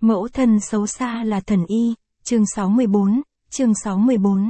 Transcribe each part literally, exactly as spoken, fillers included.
Mẫu thân xấu xa là thần y, chương sáu mươi bốn, chương sáu mươi bốn.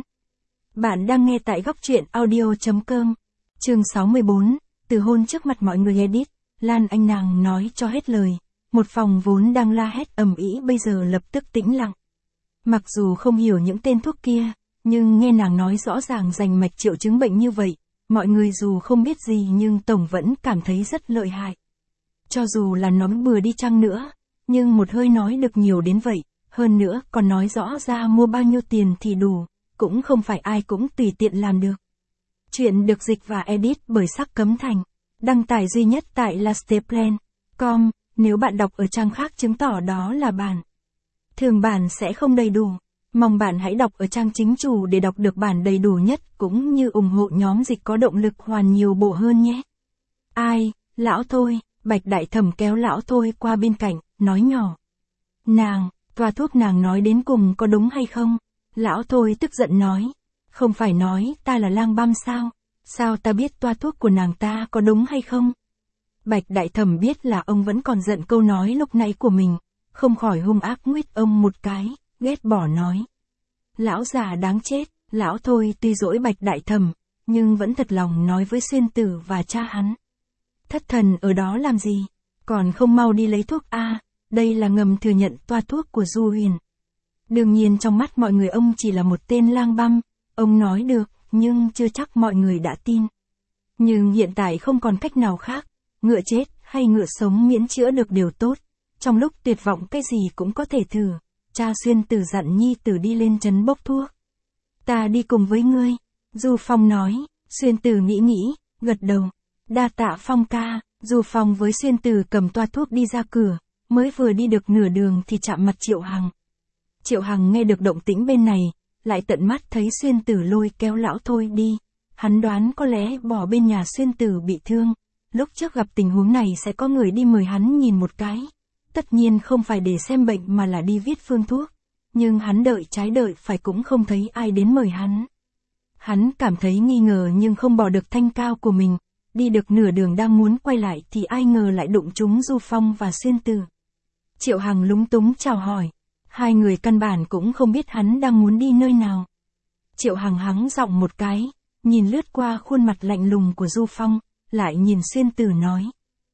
Bạn đang nghe tại góc truyện audio.com. Chương sáu mươi bốn, từ hôn trước mặt mọi người edit, Lan Anh nàng nói cho hết lời. Một phòng vốn đang la hét ầm ĩ bây giờ lập tức tĩnh lặng. Mặc dù không hiểu những tên thuốc kia, nhưng nghe nàng nói rõ ràng rành mạch triệu chứng bệnh như vậy, mọi người dù không biết gì nhưng tổng vẫn cảm thấy rất lợi hại. Cho dù là nói bừa đi chăng nữa, nhưng một hơi nói được nhiều đến vậy, hơn nữa còn nói rõ ra mua bao nhiêu tiền thì đủ, cũng không phải ai cũng tùy tiện làm được. Chuyện được dịch và edit bởi Sắc Cấm Thành, đăng tải duy nhất tại lasteplan chấm com, nếu bạn đọc ở trang khác chứng tỏ đó là bản thường bản sẽ không đầy đủ. Mong bạn hãy đọc ở trang chính chủ để đọc được bản đầy đủ nhất cũng như ủng hộ nhóm dịch có động lực hoàn nhiều bộ hơn nhé. Ai, lão thôi, Bạch Đại Thẩm kéo lão thôi qua bên cạnh, nói nhỏ. Nàng, toa thuốc nàng nói đến cùng có đúng hay không? Lão thôi tức giận nói. Không phải nói ta là lang băm sao? Sao ta biết toa thuốc của nàng ta có đúng hay không? Bạch Đại Thẩm biết là ông vẫn còn giận câu nói lúc nãy của mình, không khỏi hung ác nguyết ông một cái, ghét bỏ nói. Lão già đáng chết, lão thôi tuy dỗi Bạch Đại Thẩm, nhưng vẫn thật lòng nói với Xuyên Tử và cha hắn. Thất thần ở đó làm gì? Còn không mau đi lấy thuốc a, đây là ngầm thừa nhận toa thuốc của Du Huyền. Đương nhiên trong mắt mọi người ông chỉ là một tên lang băm, ông nói được, nhưng chưa chắc mọi người đã tin. Nhưng hiện tại không còn cách nào khác, ngựa chết hay ngựa sống miễn chữa được điều tốt. Trong lúc tuyệt vọng cái gì cũng có thể thử, cha Xuyên Tử dặn nhi tử đi lên trấn bốc thuốc. Ta đi cùng với ngươi, Du Phong nói. Xuyên Tử nghĩ nghĩ, gật đầu. Đa tạ Phong ca. Du Phong với Xuyên Tử cầm toa thuốc đi ra cửa, mới vừa đi được nửa đường thì chạm mặt Triệu Hằng. Triệu Hằng nghe được động tĩnh bên này, lại tận mắt thấy Xuyên Tử lôi kéo lão thôi đi. Hắn đoán có lẽ bỏ bên nhà Xuyên Tử bị thương, lúc trước gặp tình huống này sẽ có người đi mời hắn nhìn một cái. Tất nhiên không phải để xem bệnh mà là đi viết phương thuốc, nhưng hắn đợi trái đợi phải cũng không thấy ai đến mời hắn. Hắn cảm thấy nghi ngờ nhưng không bỏ được thanh cao của mình. Đi được nửa đường đang muốn quay lại thì ai ngờ lại đụng trúng Du Phong và Xuyên Tử. Triệu Hằng lúng túng chào hỏi. Hai người căn bản cũng không biết hắn đang muốn đi nơi nào. Triệu Hằng hắng giọng một cái, nhìn lướt qua khuôn mặt lạnh lùng của Du Phong, lại nhìn Xuyên Tử nói.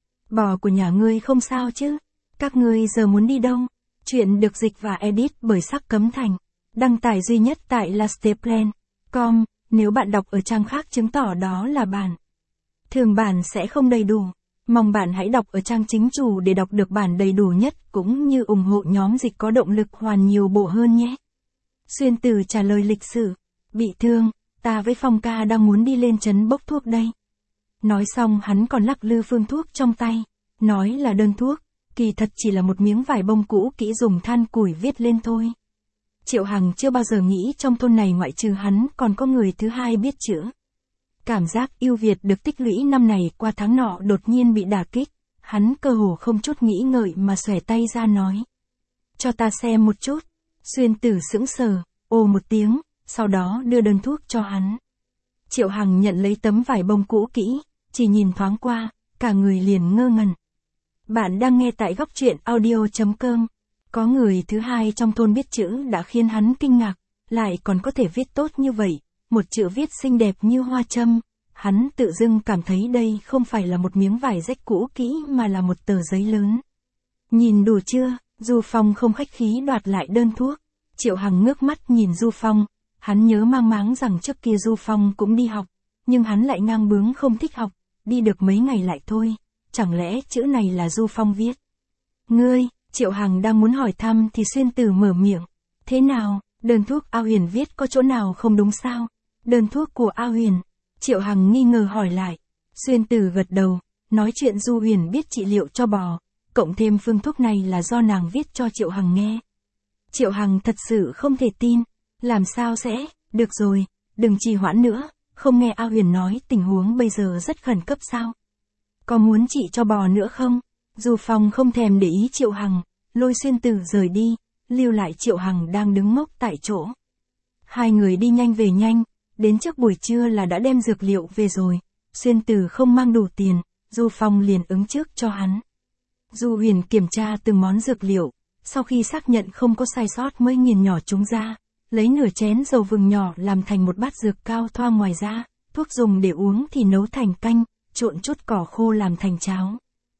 Bò của nhà ngươi không sao chứ? Các ngươi giờ muốn đi đâu? Chuyện được dịch và edit bởi Sắc Cấm Thành, đăng tải duy nhất tại lasteplan chấm com, nếu bạn đọc ở trang khác chứng tỏ đó là bản thường bản sẽ không đầy đủ. Mong bạn hãy đọc ở trang chính chủ để đọc được bản đầy đủ nhất cũng như ủng hộ nhóm dịch có động lực hoàn nhiều bộ hơn nhé. Xuyên Tử trả lời lịch sự. Bị thương, ta với Phong ca đang muốn đi lên trấn bốc thuốc đây. Nói xong hắn còn lắc lư phương thuốc trong tay, nói là đơn thuốc, kỳ thật chỉ là một miếng vải bông cũ kỹ dùng than củi viết lên thôi. Triệu Hằng chưa bao giờ nghĩ trong thôn này ngoại trừ hắn còn có người thứ hai biết chữ. Cảm giác yêu Việt được tích lũy năm này qua tháng nọ đột nhiên bị đả kích, hắn cơ hồ không chút nghĩ ngợi mà xòe tay ra nói. Cho ta xem một chút. Xuyên Tử sững sờ, ồ một tiếng, sau đó đưa đơn thuốc cho hắn. Triệu Hằng nhận lấy tấm vải bông cũ kỹ, chỉ nhìn thoáng qua, cả người liền ngơ ngẩn. Bạn đang nghe tại góc truyện audio.com. Có người thứ hai trong thôn biết chữ đã khiến hắn kinh ngạc, lại còn có thể viết tốt như vậy. Một chữ viết xinh đẹp như hoa châm, hắn tự dưng cảm thấy đây không phải là một miếng vải rách cũ kỹ mà là một tờ giấy lớn. Nhìn đủ chưa? Du Phong không khách khí đoạt lại đơn thuốc. Triệu Hằng ngước mắt nhìn Du Phong, hắn nhớ mang máng rằng trước kia Du Phong cũng đi học, nhưng hắn lại ngang bướng không thích học, đi được mấy ngày lại thôi, chẳng lẽ chữ này là Du Phong viết? Ngươi, Triệu Hằng đang muốn hỏi thăm thì Xuyên Tử mở miệng. Thế nào, đơn thuốc A Huyền viết có chỗ nào không đúng sao? Đơn thuốc của A Huyền. Triệu Hằng nghi ngờ hỏi lại. Xuyên Tử gật đầu, nói chuyện Du Huyền biết trị liệu cho bò, cộng thêm phương thuốc này là do nàng viết cho Triệu Hằng nghe. Triệu Hằng thật sự không thể tin. Làm sao sẽ? Được rồi, đừng trì hoãn nữa, không nghe A Huyền nói tình huống bây giờ rất khẩn cấp sao? Có muốn trị cho bò nữa không? Du Phong không thèm để ý Triệu Hằng, lôi Xuyên Tử rời đi, lưu lại Triệu Hằng đang đứng ngốc tại chỗ. Hai người đi nhanh về nhanh. Đến trước buổi trưa là đã đem dược liệu về rồi. Xuyên Tử không mang đủ tiền, Du Phong liền ứng trước cho hắn. Du Huyền kiểm tra từng món dược liệu, sau khi xác nhận không có sai sót mới nghiền nhỏ chúng ra, lấy nửa chén dầu vừng nhỏ làm thành một bát dược cao thoa, ngoài ra, thuốc dùng để uống thì nấu thành canh, trộn chút cỏ khô làm thành cháo.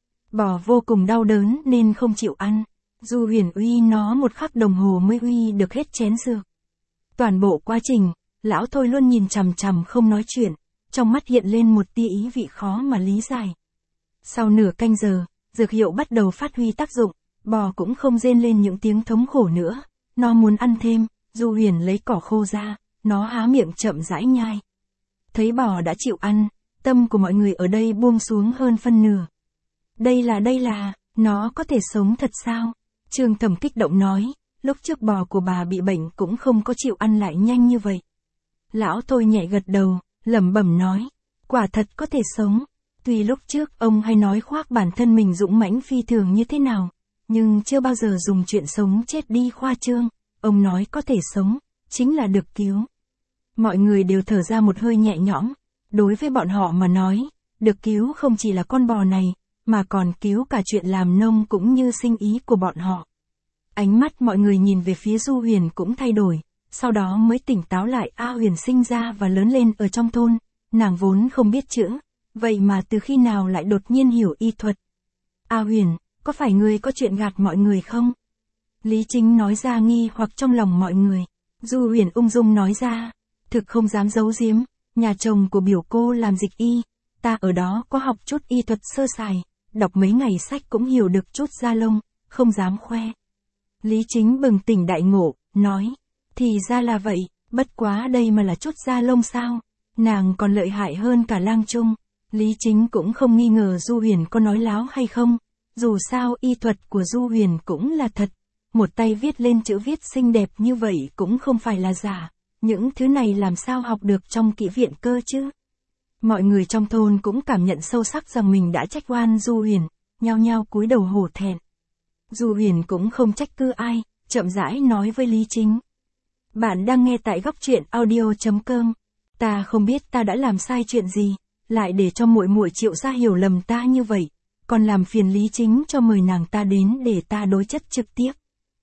Bò vô cùng đau đớn nên không chịu ăn. Du Huyền uy nó một khắc đồng hồ mới uy được hết chén dược. Toàn bộ quá trình, lão Thôi luôn nhìn chằm chằm không nói chuyện, trong mắt hiện lên một tia ý vị khó mà lý giải. Sau nửa canh giờ, dược hiệu bắt đầu phát huy tác dụng, bò cũng không rên lên những tiếng thống khổ nữa, nó muốn ăn thêm. Du Huyền lấy cỏ khô ra, nó há miệng chậm rãi nhai. Thấy bò đã chịu ăn, tâm của mọi người ở đây buông xuống hơn phân nửa. Đây là đây là, nó có thể sống thật sao? Trương Thẩm kích động nói, lúc trước bò của bà bị bệnh cũng không có chịu ăn lại nhanh như vậy. Lão Thôi nhẹ gật đầu, lẩm bẩm nói, quả thật có thể sống. Tuy lúc trước ông hay nói khoác bản thân mình dũng mãnh phi thường như thế nào, nhưng chưa bao giờ dùng chuyện sống chết đi khoa trương. Ông nói có thể sống, chính là được cứu. Mọi người đều thở ra một hơi nhẹ nhõm. Đối với bọn họ mà nói, được cứu không chỉ là con bò này, mà còn cứu cả chuyện làm nông cũng như sinh ý của bọn họ. Ánh mắt mọi người nhìn về phía Du Huyền cũng thay đổi, sau đó mới tỉnh táo lại. A Huyền sinh ra và lớn lên ở trong thôn, nàng vốn không biết chữ, vậy mà từ khi nào lại đột nhiên hiểu y thuật. A Huyền, có phải ngươi có chuyện gạt mọi người không? Lý Chính nói ra nghi hoặc trong lòng mọi người. Du Huyền ung dung nói ra, thực không dám giấu giếm, nhà chồng của biểu cô làm dịch y, ta ở đó có học chút y thuật sơ sài, đọc mấy ngày sách cũng hiểu được chút da lông, không dám khoe. Lý Chính bừng tỉnh đại ngộ, nói, thì ra là vậy, bất quá đây mà là chút da lông sao, nàng còn lợi hại hơn cả Lang Trung. Lý Chính cũng không nghi ngờ Du Huyền có nói láo hay không, dù sao y thuật của Du Huyền cũng là thật. Một tay viết lên chữ viết xinh đẹp như vậy cũng không phải là giả, những thứ này làm sao học được trong kỹ viện cơ chứ. Mọi người trong thôn cũng cảm nhận sâu sắc rằng mình đã trách oan Du Huyền, nhao nhao cúi đầu hổ thẹn. Du Huyền cũng không trách cứ ai, chậm rãi nói với Lý Chính. Bạn đang nghe tại góc truyện audio chấm com. Ta không biết ta đã làm sai chuyện gì, lại để cho muội muội Triệu gia hiểu lầm ta như vậy, còn làm phiền Lý Chính cho mời nàng ta đến để ta đối chất trực tiếp.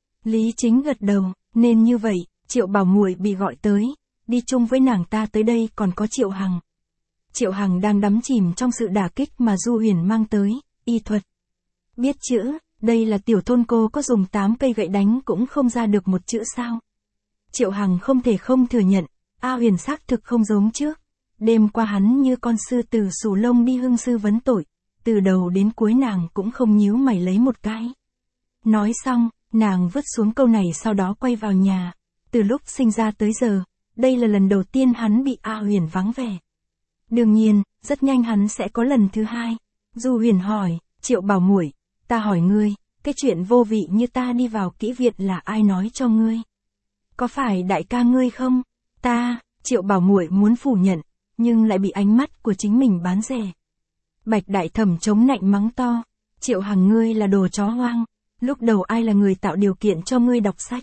Lý Chính gật đầu, nên như vậy, Triệu Bảo muội bị gọi tới, đi chung với nàng ta tới đây còn có Triệu Hằng. Triệu Hằng đang đắm chìm trong sự đả kích mà Du Huyền mang tới, y thuật. Biết chữ, đây là tiểu thôn cô có dùng tám cây gậy đánh cũng không ra được một chữ sao. Triệu Hằng không thể không thừa nhận, A Huyền xác thực không giống trước. Đêm qua hắn như con sư tử sù lông đi hương sư vấn tội, từ đầu đến cuối nàng cũng không nhíu mày lấy một cái. Nói xong, nàng vứt xuống câu này sau đó quay vào nhà. Từ lúc sinh ra tới giờ, đây là lần đầu tiên hắn bị A Huyền vắng vẻ. Đương nhiên, rất nhanh hắn sẽ có lần thứ hai. Du Huyền hỏi, Triệu Bảo muội, ta hỏi ngươi, cái chuyện vô vị như ta đi vào kỹ viện là ai nói cho ngươi? Có phải đại ca ngươi không? Ta, Triệu Bảo muội muốn phủ nhận, nhưng lại bị ánh mắt của chính mình bán rẻ. Bạch Đại Thẩm chống nạnh mắng to, Triệu Hằng ngươi là đồ chó hoang, lúc đầu ai là người tạo điều kiện cho ngươi đọc sách?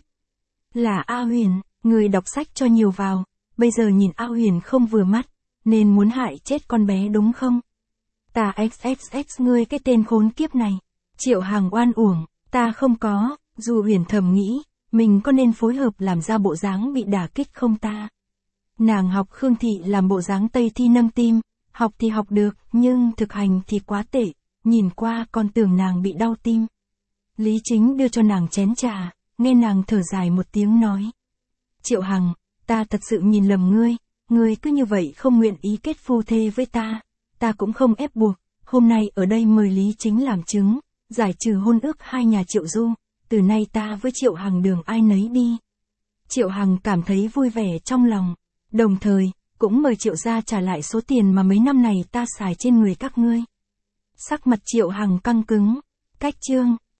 Là A Huyền, ngươi đọc sách cho nhiều vào, bây giờ nhìn A Huyền không vừa mắt, nên muốn hại chết con bé đúng không? Ta xxx ngươi cái tên khốn kiếp này. Triệu Hằng oan uổng, ta không có. Du Huyền thầm nghĩ, mình có nên phối hợp làm ra bộ dáng bị đả kích không ta? Nàng học Khương Thị làm bộ dáng Tây Thi nâng tim, học thì học được, nhưng thực hành thì quá tệ, nhìn qua còn tưởng nàng bị đau tim. Lý Chính đưa cho nàng chén trà, nghe nàng thở dài một tiếng nói. Triệu Hằng, ta thật sự nhìn lầm ngươi, ngươi cứ như vậy không nguyện ý kết phu thê với ta, ta cũng không ép buộc, hôm nay ở đây mời Lý Chính làm chứng, giải trừ hôn ước hai nhà Triệu Du, từ nay ta với Triệu Hằng đường ai nấy đi. Triệu Hằng cảm thấy vui vẻ trong lòng, đồng thời, cũng mời Triệu gia trả lại số tiền mà mấy năm này ta xài trên người các ngươi. Sắc mặt Triệu Hằng căng cứng, cách chương.